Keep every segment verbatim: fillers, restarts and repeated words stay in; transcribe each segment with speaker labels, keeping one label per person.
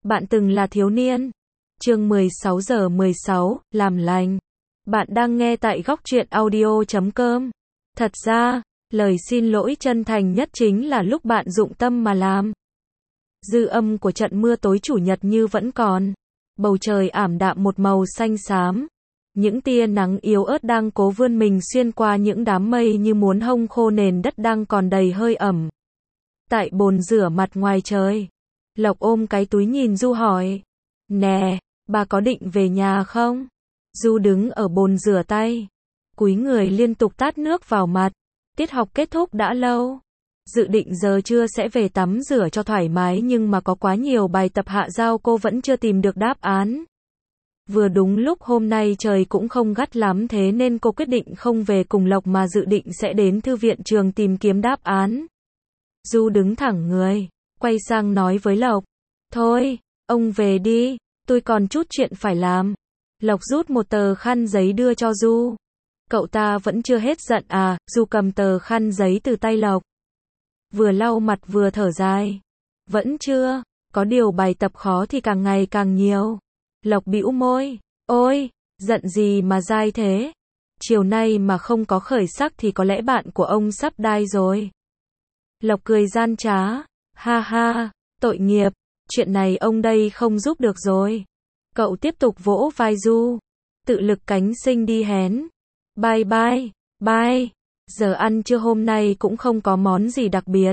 Speaker 1: Bạn từng là thiếu niên. Chương mười sáu giờ mười sáu, làm lành. Bạn đang nghe tại góc truyện audio chấm com. Thật ra, lời xin lỗi chân thành nhất chính là lúc bạn dụng tâm mà làm. Dư âm của trận mưa tối chủ nhật như vẫn còn. Bầu trời ảm đạm một màu xanh xám. Những tia nắng yếu ớt đang cố vươn mình xuyên qua những đám mây như muốn hong khô nền đất đang còn đầy hơi ẩm. Tại bồn rửa mặt ngoài trời, Lộc ôm cái túi nhìn Du hỏi. Nè, bà có định về nhà không? Du đứng ở bồn rửa tay, cúi người liên tục tát nước vào mặt. Tiết học kết thúc đã lâu. Dự định giờ trưa sẽ về tắm rửa cho thoải mái nhưng mà có quá nhiều bài tập hạ giao cô vẫn chưa tìm được đáp án. Vừa đúng lúc hôm nay trời cũng không gắt lắm thế nên cô quyết định không về cùng Lộc mà dự định sẽ đến thư viện trường tìm kiếm đáp án. Du đứng thẳng người, quay sang nói với Lộc. Thôi, ông về đi, tôi còn chút chuyện phải làm. Lộc rút một tờ khăn giấy đưa cho Du. Cậu ta vẫn chưa hết giận à? Du cầm tờ khăn giấy từ tay Lộc. Vừa lau mặt vừa thở dài. Vẫn chưa, có điều bài tập khó thì càng ngày càng nhiều. Lộc bĩu môi. Ôi, giận gì mà dai thế? Chiều nay mà không có khởi sắc thì có lẽ bạn của ông sắp đai rồi. Lộc cười gian trá. Ha ha, tội nghiệp, chuyện này ông đây không giúp được rồi. Cậu tiếp tục vỗ vai Du. Tự lực cánh sinh đi hén. Bye bye, bye. Giờ ăn trưa hôm nay cũng không có món gì đặc biệt.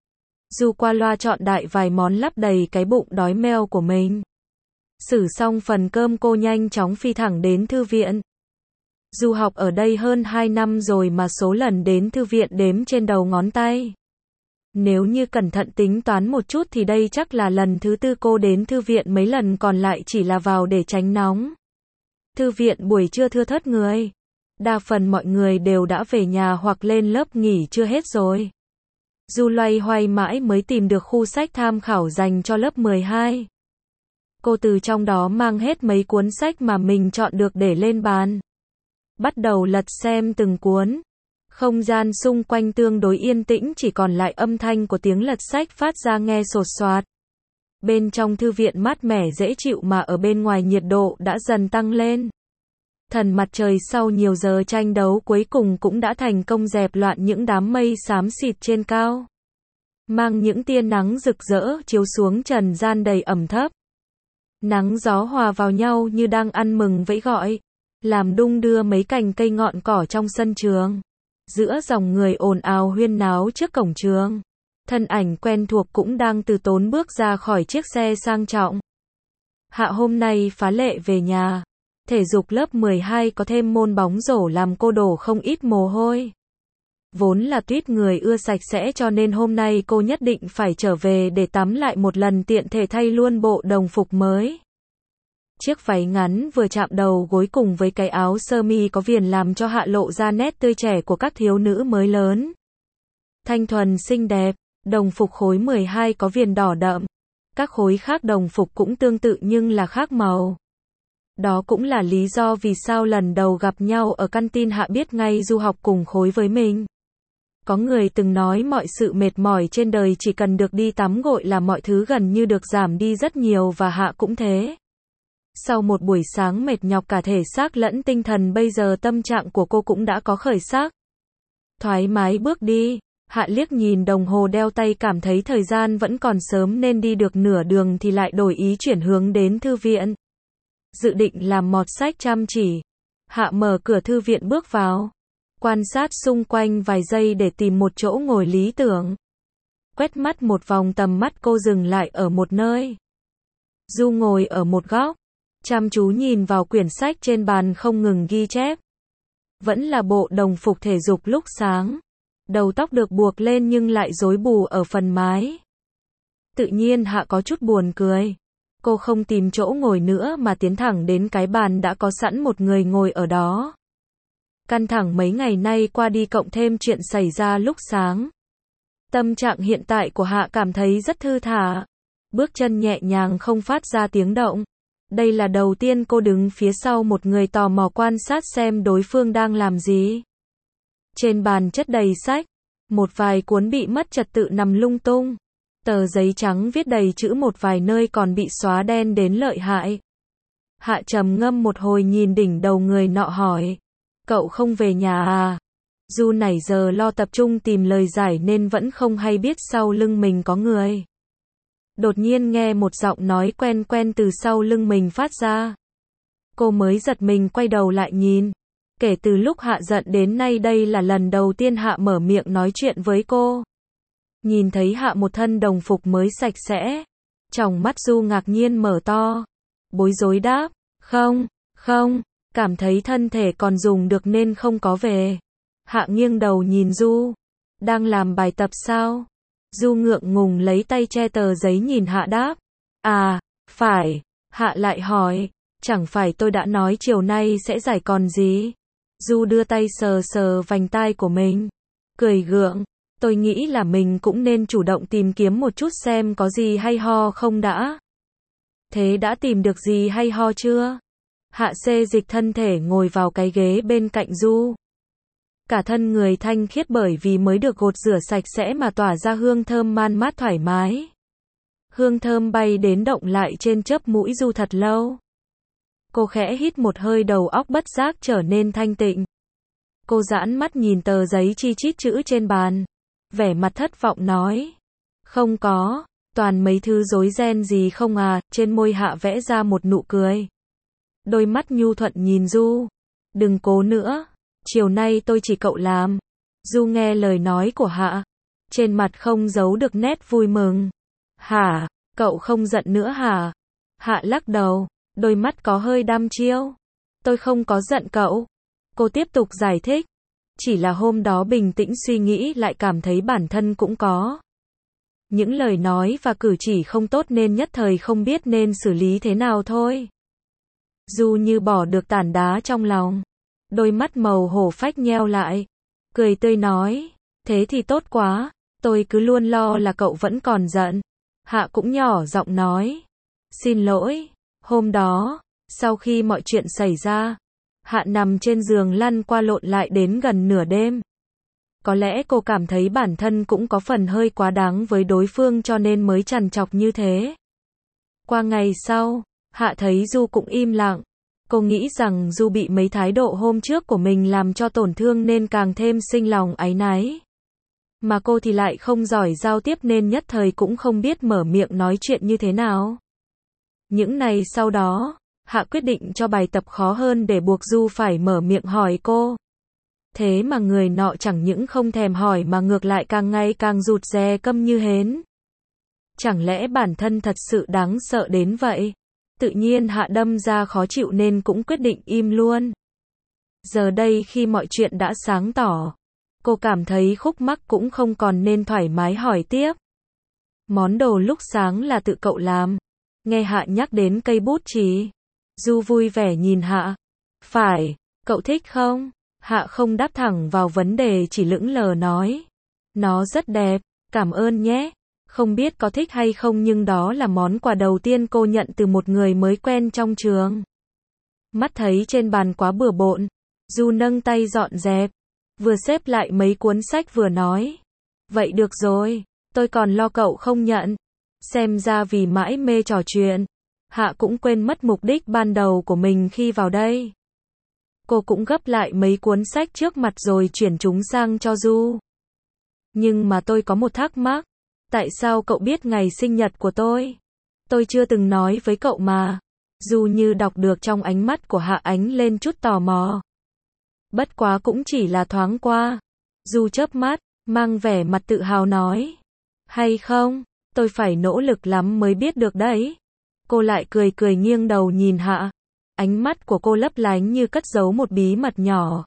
Speaker 1: Du qua loa chọn đại vài món lấp đầy cái bụng đói meo của mình. Xử xong phần cơm cô nhanh chóng phi thẳng đến thư viện. Du học ở đây hơn hai năm rồi mà số lần đến thư viện đếm trên đầu ngón tay. Nếu như cẩn thận tính toán một chút thì đây chắc là lần thứ tư cô đến thư viện, mấy lần còn lại chỉ là vào để tránh nóng. Thư viện buổi trưa thưa thớt người. Đa phần mọi người đều đã về nhà hoặc lên lớp nghỉ trưa hết rồi. Du loay hoay mãi mới tìm được khu sách tham khảo dành cho lớp mười hai. Cô từ trong đó mang hết mấy cuốn sách mà mình chọn được để lên bàn. Bắt đầu lật xem từng cuốn. Không gian xung quanh tương đối yên tĩnh, chỉ còn lại âm thanh của tiếng lật sách phát ra nghe sột soạt. Bên trong thư viện mát mẻ dễ chịu mà ở bên ngoài nhiệt độ đã dần tăng lên. Thần mặt trời sau nhiều giờ tranh đấu cuối cùng cũng đã thành công dẹp loạn những đám mây xám xịt trên cao. Mang những tia nắng rực rỡ chiếu xuống trần gian đầy ẩm thấp. Nắng gió hòa vào nhau như đang ăn mừng vẫy gọi, làm đung đưa mấy cành cây ngọn cỏ trong sân trường. Giữa dòng người ồn ào huyên náo trước cổng trường, thân ảnh quen thuộc cũng đang từ tốn bước ra khỏi chiếc xe sang trọng. Hạ hôm nay phá lệ về nhà. Thể dục lớp mười hai có thêm môn bóng rổ làm cô đổ không ít mồ hôi. Vốn là tuyết người ưa sạch sẽ cho nên hôm nay cô nhất định phải trở về để tắm lại một lần, tiện thể thay luôn bộ đồng phục mới. Chiếc váy ngắn vừa chạm đầu gối cùng với cái áo sơ mi có viền làm cho Hạ lộ ra nét tươi trẻ của các thiếu nữ mới lớn. Thanh thuần xinh đẹp, đồng phục khối mười hai có viền đỏ đậm. Các khối khác đồng phục cũng tương tự nhưng là khác màu. Đó cũng là lý do vì sao lần đầu gặp nhau ở canteen Hạ biết ngay Du học cùng khối với mình. Có người từng nói mọi sự mệt mỏi trên đời chỉ cần được đi tắm gội là mọi thứ gần như được giảm đi rất nhiều, và Hạ cũng thế. Sau một buổi sáng mệt nhọc cả thể xác lẫn tinh thần, bây giờ tâm trạng của cô cũng đã có khởi sắc. Thoải mái bước đi, Hạ liếc nhìn đồng hồ đeo tay cảm thấy thời gian vẫn còn sớm nên đi được nửa đường thì lại đổi ý chuyển hướng đến thư viện. Dự định làm mọt sách chăm chỉ. Hạ mở cửa thư viện bước vào. Quan sát xung quanh vài giây để tìm một chỗ ngồi lý tưởng. Quét mắt một vòng, tầm mắt cô dừng lại ở một nơi. Du ngồi ở một góc, chăm chú nhìn vào quyển sách trên bàn không ngừng ghi chép. Vẫn là bộ đồng phục thể dục lúc sáng. Đầu tóc được buộc lên nhưng lại rối bù ở phần mái. Tự nhiên Hạ có chút buồn cười. Cô không tìm chỗ ngồi nữa mà tiến thẳng đến cái bàn đã có sẵn một người ngồi ở đó. Căng thẳng mấy ngày nay qua đi cộng thêm chuyện xảy ra lúc sáng. Tâm trạng hiện tại của Hạ cảm thấy rất thư thả. Bước chân nhẹ nhàng không phát ra tiếng động. Đây là đầu tiên cô đứng phía sau một người tò mò quan sát xem đối phương đang làm gì. Trên bàn chất đầy sách. Một vài cuốn bị mất trật tự nằm lung tung. Tờ giấy trắng viết đầy chữ, một vài nơi còn bị xóa đen đến lợi hại. Hạ trầm ngâm một hồi nhìn đỉnh đầu người nọ hỏi. Cậu không về nhà à? Du nãy giờ lo tập trung tìm lời giải nên vẫn không hay biết sau lưng mình có người. Đột nhiên nghe một giọng nói quen quen từ sau lưng mình phát ra. Cô mới giật mình quay đầu lại nhìn. Kể từ lúc Hạ giận đến nay đây là lần đầu tiên Hạ mở miệng nói chuyện với cô. Nhìn thấy Hạ một thân đồng phục mới sạch sẽ. Tròng mắt Du ngạc nhiên mở to. Bối rối đáp. Không, không, cảm thấy thân thể còn dùng được nên không có về. Hạ nghiêng đầu nhìn Du. Đang làm bài tập sao? Du ngượng ngùng lấy tay che tờ giấy nhìn Hạ đáp. À, phải. Hạ lại hỏi. Chẳng phải tôi đã nói chiều nay sẽ giải còn gì? Du đưa tay sờ sờ vành tai của mình. Cười gượng. Tôi nghĩ là mình cũng nên chủ động tìm kiếm một chút xem có gì hay ho không đã. Thế đã tìm được gì hay ho chưa? Hạ xê dịch thân thể ngồi vào cái ghế bên cạnh Du. Cả thân người thanh khiết bởi vì mới được gột rửa sạch sẽ mà tỏa ra hương thơm man mát thoải mái. Hương thơm bay đến động lại trên chớp mũi Du thật lâu. Cô khẽ hít một hơi, đầu óc bất giác trở nên thanh tịnh. Cô giãn mắt nhìn tờ giấy chi chít chữ trên bàn. Vẻ mặt thất vọng nói. Không có, toàn mấy thứ rối ren gì không à. Trên môi Hạ vẽ ra một nụ cười. Đôi mắt nhu thuận nhìn Du. Đừng cố nữa, chiều nay tôi chỉ cậu làm. Du nghe lời nói của Hạ. Trên mặt không giấu được nét vui mừng. Hả, cậu không giận nữa hả? Hạ lắc đầu. Đôi mắt có hơi đăm chiêu. Tôi không có giận cậu. Cô tiếp tục giải thích. Chỉ là hôm đó bình tĩnh suy nghĩ lại cảm thấy bản thân cũng có những lời nói và cử chỉ không tốt nên nhất thời không biết nên xử lý thế nào thôi. Du như bỏ được tảng đá trong lòng. Đôi mắt màu hổ phách nheo lại. Cười tươi nói. Thế thì tốt quá. Tôi cứ luôn lo là cậu vẫn còn giận. Hạ cũng nhỏ giọng nói. Xin lỗi. Hôm đó, sau khi mọi chuyện xảy ra, Hạ nằm trên giường lăn qua lộn lại đến gần nửa đêm. Có lẽ cô cảm thấy bản thân cũng có phần hơi quá đáng với đối phương cho nên mới trằn trọc như thế. Qua ngày sau, Hạ thấy Du cũng im lặng. Cô nghĩ rằng Du bị mấy thái độ hôm trước của mình làm cho tổn thương nên càng thêm sinh lòng áy náy. Mà cô thì lại không giỏi giao tiếp nên nhất thời cũng không biết mở miệng nói chuyện như thế nào. Những ngày sau đó, Hạ quyết định cho bài tập khó hơn để buộc Du phải mở miệng hỏi cô. Thế mà người nọ chẳng những không thèm hỏi mà ngược lại càng ngày càng rụt rè câm như hến. Chẳng lẽ bản thân thật sự đáng sợ đến vậy? Tự nhiên Hạ đâm ra khó chịu nên cũng quyết định im luôn. Giờ đây khi mọi chuyện đã sáng tỏ, cô cảm thấy khúc mắc cũng không còn nên thoải mái hỏi tiếp. Món đồ lúc sáng là tự cậu làm. Nghe Hạ nhắc đến cây bút chì, Du vui vẻ nhìn Hạ. Phải, cậu thích không? Hạ không đáp thẳng vào vấn đề chỉ lững lờ nói. Nó rất đẹp, cảm ơn nhé. Không biết có thích hay không nhưng đó là món quà đầu tiên cô nhận từ một người mới quen trong trường. Mắt thấy trên bàn quá bừa bộn, Du nâng tay dọn dẹp, vừa xếp lại mấy cuốn sách vừa nói. Vậy được rồi, tôi còn lo cậu không nhận. Xem ra vì mãi mê trò chuyện, Hạ cũng quên mất mục đích ban đầu của mình khi vào đây. Cô cũng gấp lại mấy cuốn sách trước mặt rồi chuyển chúng sang cho Du. Nhưng mà tôi có một thắc mắc. Tại sao cậu biết ngày sinh nhật của tôi? Tôi chưa từng nói với cậu mà. Du như đọc được trong ánh mắt của Hạ ánh lên chút tò mò. Bất quá cũng chỉ là thoáng qua. Du chớp mắt, mang vẻ mặt tự hào nói. Hay không? Tôi phải nỗ lực lắm mới biết được đấy. Cô lại cười cười nghiêng đầu nhìn Hạ. Ánh mắt của cô lấp lánh như cất giấu một bí mật nhỏ.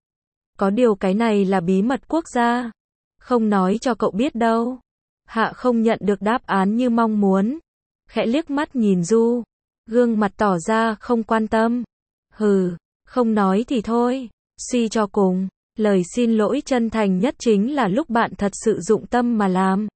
Speaker 1: Có điều cái này là bí mật quốc gia. Không nói cho cậu biết đâu. Hạ không nhận được đáp án như mong muốn. Khẽ liếc mắt nhìn Du. Gương mặt tỏ ra không quan tâm. Hừ, không nói thì thôi. Suy cho cùng, lời xin lỗi chân thành nhất chính là lúc bạn thật sự dụng tâm mà làm.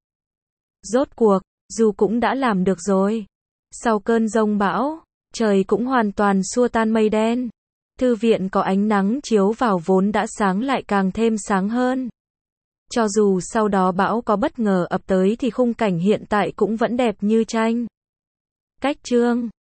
Speaker 1: Rốt cuộc, Du cũng đã làm được rồi. Sau cơn giông bão, trời cũng hoàn toàn xua tan mây đen. Thư viện có ánh nắng chiếu vào vốn đã sáng lại càng thêm sáng hơn. Cho dù sau đó bão có bất ngờ ập tới thì khung cảnh hiện tại cũng vẫn đẹp như tranh. Cách chương